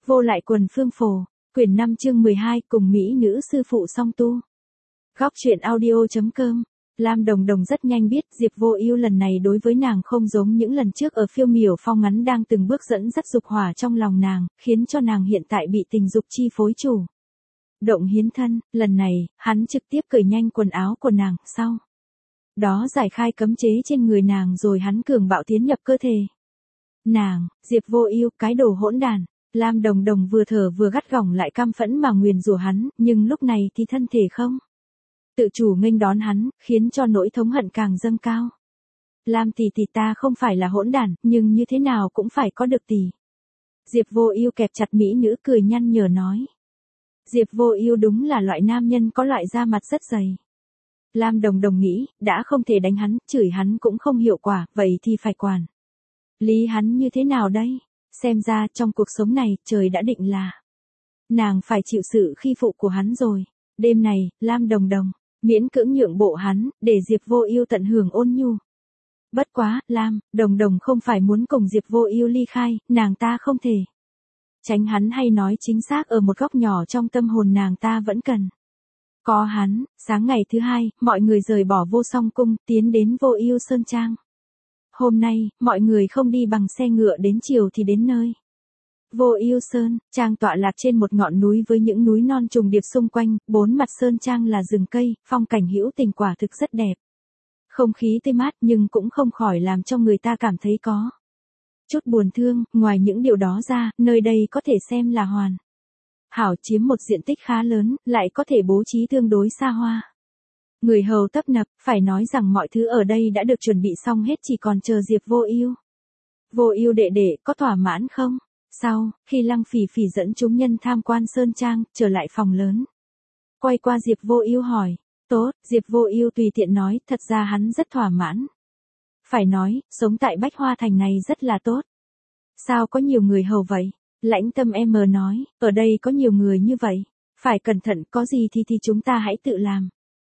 Vô lại quần phương phổ, quyển 5 chương 12 cùng mỹ nữ sư phụ song tu. Góc truyện audio.com. Lam Đồng Đồng rất nhanh biết Diệp Vô Ưu lần này đối với nàng không giống những lần trước ở phiêu miểu phong ngắn đang từng bước dẫn dắt dục hỏa trong lòng nàng, khiến cho nàng hiện tại bị tình dục chi phối chủ. Động hiến thân, lần này, hắn trực tiếp cởi nhanh quần áo của nàng, sau đó giải khai cấm chế trên người nàng rồi hắn cường bạo tiến nhập cơ thể. Nàng, Diệp Vô Ưu, cái đồ hỗn đản. Lam Đồng Đồng vừa thở vừa gắt gỏng lại căm phẫn mà nguyền rủa hắn, nhưng lúc này thì thân thể không tự chủ nghênh đón hắn, khiến cho nỗi thống hận càng dâng cao. Lam tỷ tỷ, ta không phải là hỗn đản, nhưng như thế nào cũng phải có được tỷ. Diệp Vô Ưu kẹp chặt mỹ nữ cười nhăn nhở nói. Diệp Vô Ưu đúng là loại nam nhân có loại da mặt rất dày. Lam Đồng Đồng nghĩ, đã không thể đánh hắn, chửi hắn cũng không hiệu quả, vậy thì phải quản lý hắn như thế nào đây? Xem ra trong cuộc sống này, trời đã định là nàng phải chịu sự khi phụ của hắn rồi. Đêm này, Lam Đồng Đồng miễn cưỡng nhượng bộ hắn, để Diệp Vô Ưu tận hưởng ôn nhu. Bất quá, Lam Đồng Đồng không phải muốn cùng Diệp Vô Ưu ly khai, nàng ta không thể tránh hắn, hay nói chính xác ở một góc nhỏ trong tâm hồn nàng ta vẫn cần có hắn. Sáng ngày thứ hai, mọi người rời bỏ Vô Song cung, tiến đến Vô Ưu Sơn Trang. Hôm nay, mọi người không đi bằng xe ngựa, đến chiều thì đến nơi. Vô Ưu Sơn Trang tọa lạc trên một ngọn núi với những núi non trùng điệp xung quanh, bốn mặt sơn trang là rừng cây, phong cảnh hữu tình quả thực rất đẹp. Không khí tươi mát nhưng cũng không khỏi làm cho người ta cảm thấy có chút buồn thương, ngoài những điều đó ra, nơi đây có thể xem là hoàn hảo, chiếm một diện tích khá lớn, lại có thể bố trí tương đối xa hoa. Người hầu tấp nập, phải nói rằng mọi thứ ở đây đã được chuẩn bị xong hết, chỉ còn chờ Diệp Vô Ưu. Vô Ưu đệ đệ, có thỏa mãn không? Sau, khi Lăng Phỉ Phỉ dẫn chúng nhân tham quan sơn trang, trở lại phòng lớn, quay qua Diệp Vô Ưu hỏi. Tốt, Diệp Vô Ưu tùy tiện nói, thật ra hắn rất thỏa mãn. Phải nói, sống tại Bách Hoa Thành này rất là tốt. Sao có nhiều người hầu vậy? Lãnh Tâm em nói, ở đây có nhiều người như vậy. Phải cẩn thận, có gì thì chúng ta hãy tự làm.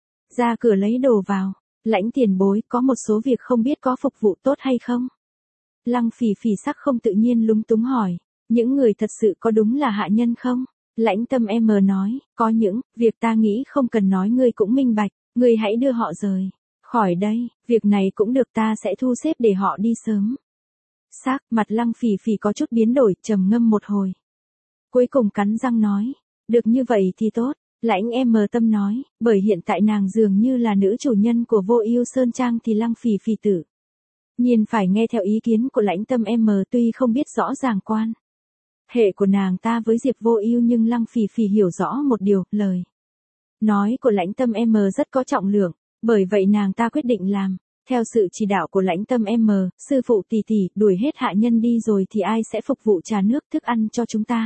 Ra cửa lấy đồ vào. Lãnh tiền bối, có một số việc không biết có phục vụ tốt hay không? Lăng Phỉ Phỉ sắc không tự nhiên lúng túng hỏi. Những người thật sự có đúng là hạ nhân không? Lãnh Tâm em nói, có những việc ta nghĩ không cần nói, ngươi cũng minh bạch, ngươi hãy đưa họ rời khỏi đây, việc này cũng được, ta sẽ thu xếp để họ đi sớm. Sắc mặt Lăng Phỉ Phỉ có chút biến đổi, trầm ngâm một hồi. Cuối cùng cắn răng nói, được như vậy thì tốt. Lãnh em Tâm nói, bởi hiện tại nàng dường như là nữ chủ nhân của Vô Ưu Sơn Trang thì Lăng Phỉ Phỉ tự nhiên phải nghe theo ý kiến của Lãnh Tâm em, tuy không biết rõ ràng quan hệ của nàng ta với Diệp Vô Ưu, nhưng Lăng Phỉ Phỉ hiểu rõ một điều, lời nói của Lãnh Tâm em rất có trọng lượng, bởi vậy nàng ta quyết định làm theo sự chỉ đạo của Lãnh Tâm em. Sư phụ tỷ tỷ, đuổi hết hạ nhân đi rồi thì ai sẽ phục vụ trà nước thức ăn cho chúng ta?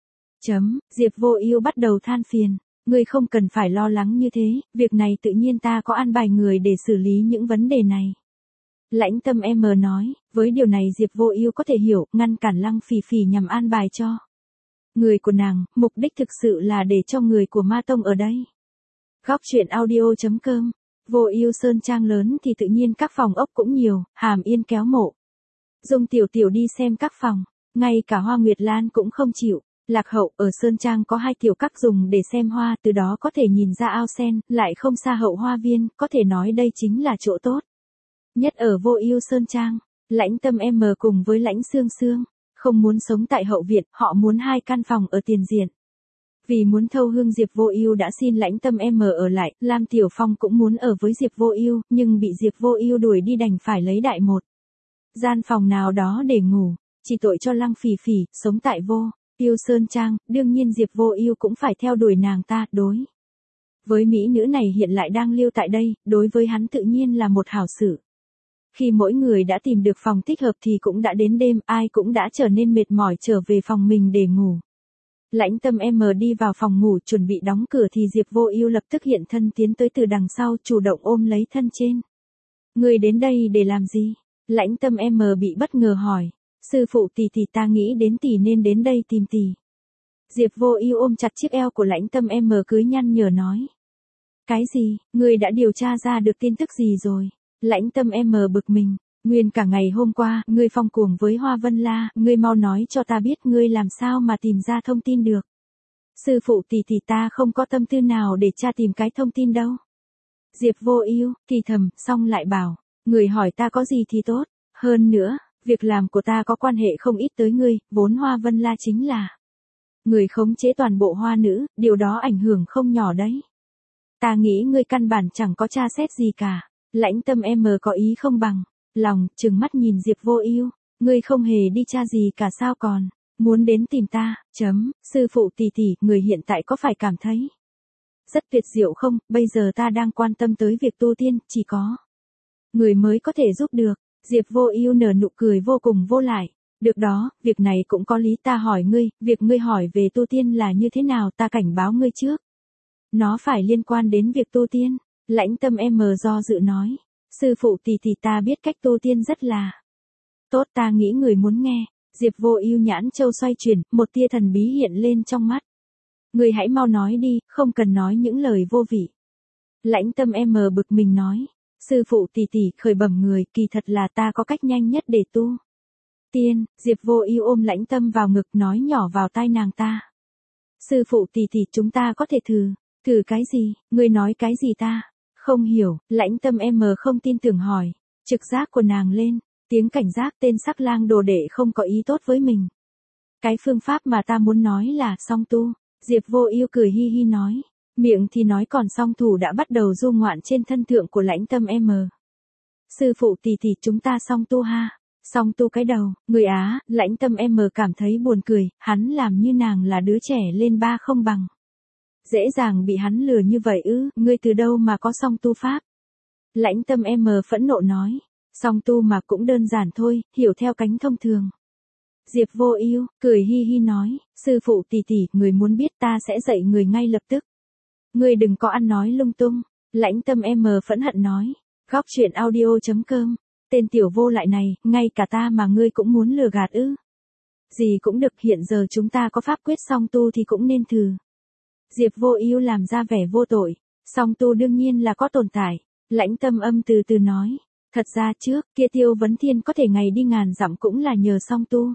Diệp Vô Ưu bắt đầu than phiền. Ngươi không cần phải lo lắng như thế, việc này tự nhiên ta có an bài người để xử lý những vấn đề này. Lãnh Tâm em nói, với điều này Diệp Vô Ưu có thể hiểu, ngăn cản Lăng Phỉ Phỉ nhằm an bài cho người của nàng, mục đích thực sự là để cho người của Ma Tông ở đây. Góc truyện audio.com. Vô Ưu Sơn Trang lớn thì tự nhiên các phòng ốc cũng nhiều, Hàm Yên kéo Mộ Dung tiểu tiểu đi xem các phòng, ngay cả Hoa Nguyệt Lan cũng không chịu. Lạc Hậu ở Sơn Trang có 2 tiểu các dùng để xem hoa, từ đó có thể nhìn ra ao sen, lại không xa Hậu Hoa Viên, có thể nói đây chính là chỗ tốt nhất ở Vô Ưu Sơn Trang. Lãnh Tâm em cùng với Lãnh Sương Sương không muốn sống tại hậu viện, họ muốn 2 căn phòng ở tiền diện. Vì muốn thâu hương, Diệp Vô Ưu đã xin Lãnh Tâm em ở lại. Lam Tiểu Phong cũng muốn ở với Diệp Vô Ưu, nhưng bị Diệp Vô Ưu đuổi đi, đành phải lấy đại một gian phòng nào đó để ngủ. Chỉ tội cho Lăng Phỉ Phỉ sống tại Vô Ưu Sơn Trang, đương nhiên Diệp Vô Ưu cũng phải theo đuổi nàng ta. Đối với mỹ nữ này hiện lại đang lưu tại đây, đối với hắn tự nhiên là một hảo sự. Khi mỗi người đã tìm được phòng thích hợp thì cũng đã đến đêm, ai cũng đã trở nên mệt mỏi trở về phòng mình để ngủ. Lãnh Tâm em đi vào phòng ngủ chuẩn bị đóng cửa thì Diệp Vô Ưu lập tức hiện thân tiến tới từ đằng sau, chủ động ôm lấy thân trên. Ngươi đến đây để làm gì? Lãnh Tâm em bị bất ngờ hỏi. Sư phụ tỷ tỷ, ta nghĩ đến tỷ nên đến đây tìm tỷ. Diệp Vô Ưu ôm chặt chiếc eo của Lãnh Tâm em, cưới nhăn nhở nói. Cái gì? Ngươi đã điều tra ra được tin tức gì rồi? Lãnh Tâm em bực mình. Nguyên cả ngày hôm qua, ngươi phong cuồng với Hoa Vân La, ngươi mau nói cho ta biết ngươi làm sao mà tìm ra thông tin được. Sư phụ tỷ ta không có tâm tư nào để tra tìm cái thông tin đâu. Diệp Vô Ưu thì thầm, xong lại bảo, người hỏi ta có gì thì tốt, hơn nữa, việc làm của ta có quan hệ không ít tới ngươi, vốn Hoa Vân La chính là người khống chế toàn bộ hoa nữ, điều đó ảnh hưởng không nhỏ đấy. Ta nghĩ ngươi căn bản chẳng có tra xét gì cả. Lãnh Tâm em có ý không bằng lòng, trừng mắt nhìn Diệp Vô Ưu, ngươi không hề đi tra gì cả sao còn muốn đến tìm ta? Sư phụ tỷ, người hiện tại có phải cảm thấy rất tuyệt diệu không? Bây giờ ta đang quan tâm tới việc tu tiên, chỉ có người mới có thể giúp được. Diệp Vô Ưu nở nụ cười vô cùng vô lại. Được đó, việc này cũng có lý, ta hỏi ngươi, việc ngươi hỏi về tu tiên là như thế nào, ta cảnh báo ngươi trước. Nó phải liên quan đến việc tu tiên. Lãnh Tâm em do dự nói. Sư phụ tỷ ta biết cách tu tiên rất là tốt, ta nghĩ người muốn nghe. Diệp Vô Ưu nhãn châu xoay chuyển, một tia thần bí hiện lên trong mắt. Ngươi hãy mau nói đi, không cần nói những lời vô vị. Lãnh Tâm em bực mình nói. Sư phụ tỷ khởi bẩm người, kỳ thật là ta có cách nhanh nhất để tu tiên. Diệp Vô Ưu ôm Lãnh Tâm vào ngực nói nhỏ vào tai nàng ta. Sư phụ tỷ chúng ta có thể thử. Thử cái gì? Ngươi nói cái gì ta? Không hiểu. Lãnh Tâm em không tin tưởng hỏi. Trực giác của nàng lên, tiếng cảnh giác, tên Sắc Lang đồ đệ không có ý tốt với mình. Cái phương pháp mà ta muốn nói là song tu. Diệp Vô Ưu cười hi hi nói. Miệng thì nói còn song thủ đã bắt đầu du ngoạn trên thân thượng của Lãnh Tâm em. Sư phụ tỷ chúng ta song tu ha. Song tu cái đầu, người Á. Lãnh Tâm em cảm thấy buồn cười, hắn làm như nàng là đứa trẻ lên ba không bằng. Dễ dàng bị hắn lừa như vậy ư? Ngươi từ đâu mà có song tu pháp? Lãnh Tâm em phẫn nộ nói. Song tu mà cũng đơn giản thôi, hiểu theo cánh thông thường. Diệp Vô Ưu cười hi hi nói, sư phụ tỷ, người muốn biết ta sẽ dạy người ngay lập tức. Ngươi đừng có ăn nói lung tung. Lãnh Tâm em phẫn hận nói. Góc truyện audio.com. Tên tiểu vô lại này, ngay cả ta mà ngươi cũng muốn lừa gạt ư? Gì cũng được, hiện giờ chúng ta có pháp quyết song tu thì cũng nên thử. Diệp Vô Ưu làm ra vẻ vô tội. Song tu đương nhiên là có tồn tại. Lãnh Tâm âm từ từ nói. Thật ra trước kia Tiêu Vấn Thiên có thể ngày đi ngàn dặm cũng là nhờ song tu.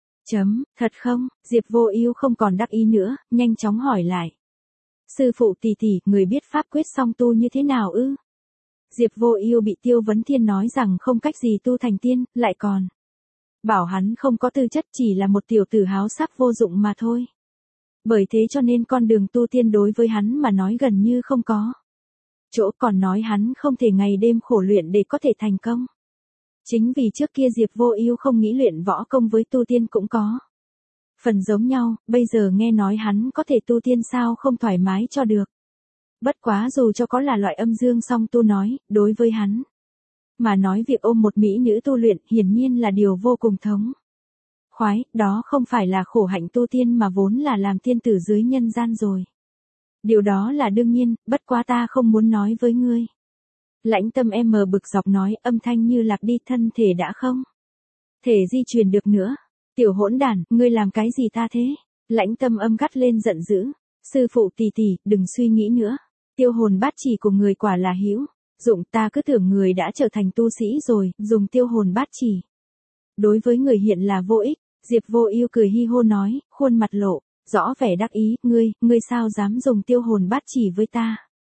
Thật không? Diệp Vô Ưu không còn đắc ý nữa, nhanh chóng hỏi lại. Sư phụ tỷ, người biết pháp quyết song tu như thế nào ư? Diệp Vô Ưu bị Tiêu Vấn Thiên nói rằng không cách gì tu thành tiên, lại còn bảo hắn không có tư chất, chỉ là một tiểu tử háo sắc vô dụng mà thôi. Bởi thế cho nên con đường tu tiên đối với hắn mà nói gần như không có chỗ, còn nói hắn không thể ngày đêm khổ luyện để có thể thành công. Chính vì trước kia Diệp Vô Ưu không nghĩ luyện võ công với tu tiên cũng có phần giống nhau, bây giờ nghe nói hắn có thể tu tiên sao không thoải mái cho được. Bất quá dù cho có là loại âm dương song tu nói, đối với hắn mà nói việc ôm một mỹ nữ tu luyện hiển nhiên là điều vô cùng thống khoái, đó không phải là khổ hạnh tu tiên mà vốn là làm tiên tử dưới nhân gian rồi. Điều đó là đương nhiên, bất quá ta không muốn nói với ngươi. Lãnh Tâm em bực dọc nói, âm thanh như lạc đi, thân thể đã không thể di chuyển được nữa. Tiểu hỗn đản, ngươi làm cái gì ta thế? Lãnh Tâm âm gắt lên giận dữ. Sư phụ tỷ, đừng suy nghĩ nữa. Tiêu hồn bát chỉ của người quả là hữu dụng, ta cứ tưởng người đã trở thành tu sĩ rồi, dùng tiêu hồn bát chỉ đối với người hiện là vô ích. Diệp Vô Ưu cười hi hô nói, khuôn mặt lộ rõ vẻ đắc ý, ngươi sao dám dùng tiêu hồn bát chỉ với ta?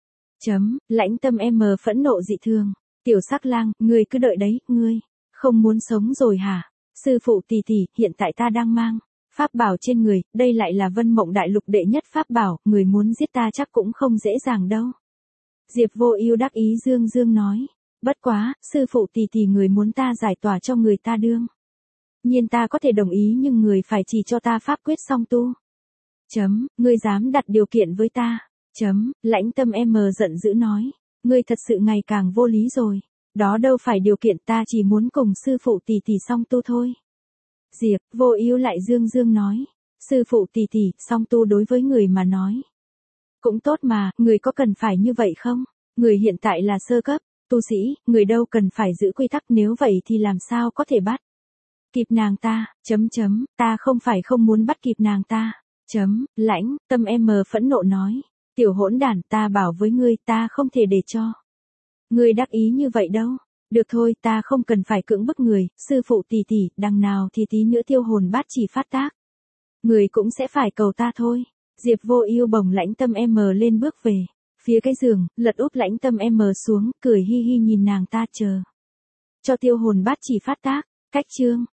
Lãnh Tâm em phẫn nộ dị thường. Tiểu Sắc Lang, ngươi cứ đợi đấy, ngươi không muốn sống rồi hả? Sư phụ tỷ, hiện tại ta đang mang pháp bảo trên người, đây lại là Vân Mộng Đại Lục đệ nhất pháp bảo, người muốn giết ta chắc cũng không dễ dàng đâu. Diệp Vô Ưu đắc ý dương dương nói, bất quá, sư phụ tỷ người muốn ta giải tỏa cho người ta đương nhiên ta có thể đồng ý, nhưng người phải chỉ cho ta pháp quyết song tu. Ngươi dám đặt điều kiện với ta? Lãnh Tâm em giận dữ nói, ngươi thật sự ngày càng vô lý rồi. Đó đâu phải điều kiện, ta chỉ muốn cùng sư phụ tỷ song tu thôi. Diệp Vô Ưu lại dương dương nói, sư phụ tỷ song tu đối với người mà nói cũng tốt mà, người có cần phải như vậy không? Người hiện tại là sơ cấp tu sĩ, người đâu cần phải giữ quy tắc, nếu vậy thì làm sao có thể bắt kịp nàng ta? Ta không phải không muốn bắt kịp nàng ta. Lãnh Tâm em phẫn nộ nói, tiểu hỗn đản, ta bảo với ngươi, ta không thể để cho ngươi đắc ý như vậy đâu. Được thôi, ta không cần phải cưỡng bức người, sư phụ tỷ tỷ, đằng nào thì tí nữa tiêu hồn bát chỉ phát tác. Người cũng sẽ phải cầu ta thôi. Diệp Vô Ưu bồng Lãnh Tâm em lên bước về phía cái giường, lật úp Lãnh Tâm em xuống, cười hi hi nhìn nàng ta chờ cho tiêu hồn bát chỉ phát tác. Cách chương